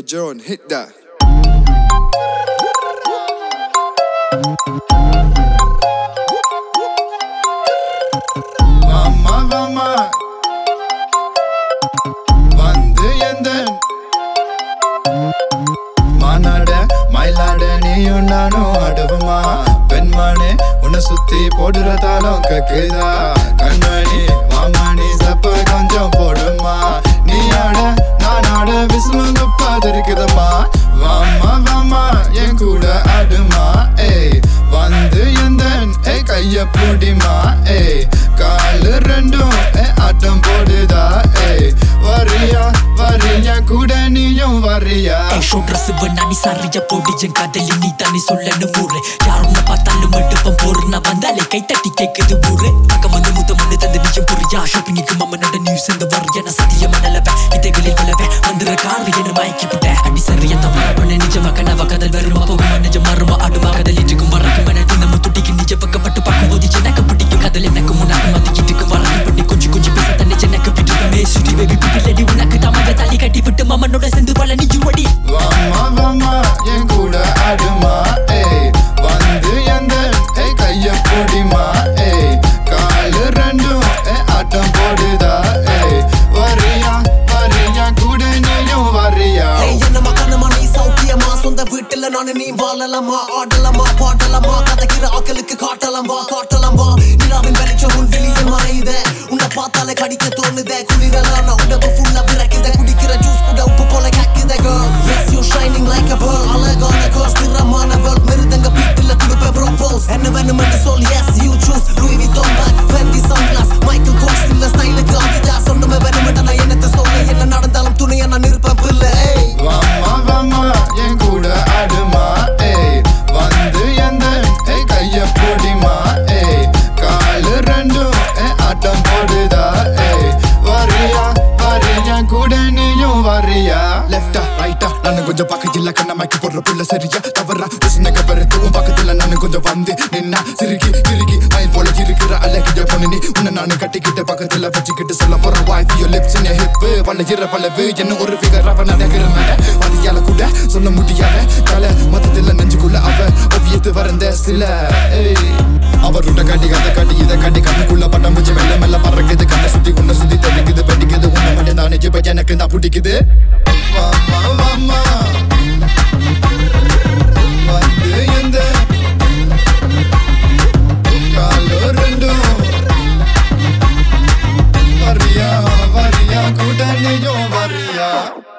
John, hit that. Mama, வந்து எந்தன் மாநாட மயிலாட நீயும் நானும் அடுவுமா பெண்மானே உன்னை சுத்தி போடுறதாலும் கக்குதா கண்மணி மாமணி சப்ப கொஞ்சம் போடுமா நீ ஆட நான் ஆட விசுவங்க பாதிருக்குதம்மா வாமா வாமா என் கூட ஆடுமா ஏய் வந்து எந்தன் கைய பூடிமா ஏய் காலு ரெண்டும் ஆட்டம் போடுதா ஏய் வரியா வரியா கூட நீயும் வரியா நானி சாரியா போடி என் காதலி நீ தானே சொல்லணும் ஊரு யாரும் பார்த்தாலும் எடுப்பம் போரு நான் வந்தாலே கை தட்டி கேக்குது ஊரு பக்கம் வந்து முத தந்து நிஜம் புரியா ஷாப்பிங்க்கு மம்மனோட நியூஸ் இந்த வரைய நான் சத்தியமா நல்லவன் இதைகளில் வளவன் வந்துற காரு என்ன மயக்கி விட்டேன் அடி சரியா தவற பண்ண நிஜமா கனவா கதல் வருமா போகுமா நிஜம் மாறுமா ஆடுமா கதல் இட்டுக்கும் வரக்கும் மனது நம்ம துட்டிக்கு நிஜ பக்கப்பட்டு பார்க்கும்போது எனக்கு பிடிக்கும் கதல் எனக்கு முன்னாக்கு மதிக்கிட்டுக்கு வரக்கு பண்ணி கொஞ்சம் கொஞ்சம் பேச தன்னை எனக்கு விட்டுமே சுடி வெகு பிள்ளடி உனக்கு தமக தள்ளி கட்டி விட்டு மம்மனோட சென்று பல நிஜுவடி வாமா வாமா என் கூட ஆடுமா ஏய் வந்து எந்தன் கைய போடிமா ஏய் காலு ரெண்டும் ஆட்டம் போடுதா ஏய் வரியா வரியா கூட நீயும் வரியா என்ன மகனமா நீ சௌக்கியமா சொந்த வீட்டுல நானு நீ வாழலாமா ஆடலாமா பாடலாமா கதைக்கிற ஆக்களுக்கு காட்டலாமா காட்டலாமா நிலாவின் வெளிச்சம் உன் வெளியே மறையுத உன்னை பார்த்தாலே கடிக்க தோணுத குளிரலான உடம்பு ஃபுல்லா விறக்குத குடிக்கிற ஜூஸ் கூட உப்பு போல கேக்குத girl yes you shining like a pearl அழகான girl ஸ்திரமான world மிருதங்க பீட்டுல குடுப்ப propose என்ன வேணுமென்று சொல் yes you choose Louis Vuitton bag Fendi sunglass Michael Kors இல்ல ஸ்டைலுக்கு Adidas ஒண்ணுமே வேணுமெண்டா நான் என்னத்த சொல்ல என்ன நடந்தாலும் துணையா நான் இருப்பேன் பிள்ளை வாமா வாமா என் கூட ஆடுமா ஏய் வந்து எந்தன் கைய போடிமா ஏய் காலு ரெண்டும் ஆட்டம் போடுதா ஏய் வரியா வரியா கூட நீயும் வரியா லெஃப்டா ரைட்டா நான் கொஞ்சம் பக்கத்துல கண்ணமாக்கி போடுற புள்ள சரியா தவறா உசுனக பெருத்தும் பக்கத்துல நான் கொஞ்சம் வந்து நின்னா சிறுகி கிறுகி மயில் போல இருக்கிற அழகிய பொண்ணு நீ உன்னை நானும் கட்டிக்கிட்டு பக்கத்துல வச்சுக்கிட்டு சொல்ல போற voice yo lips in hip பழகிற பழவு என்ன ஒரு ஃபிகர் அவ நடக்கிறவன அதிகால கூட சொல்ல முடியாத கலை மொத்தத்துல நெஞ்சுக்குள்ள அவ ஒவ்வியத்து வரந்த சில அவரோட காட்டி கதை காட்டி இதை காட்டி கண்ணுக்குள்ள பட்டம் பூச்சி மெல்ல மெல்ல பறக்குது கண்ணை சுத்தி உன்னை சுத்தி தெளிக்குது வெடிக்குது உன்னை மட்டும் தானே இப்ப எனக்கு தான் பிடிக்குது வாமா வாமா வந்து எந்த காலோ ரெண்டும் வரியா வரியா கூட நீயும் வரியா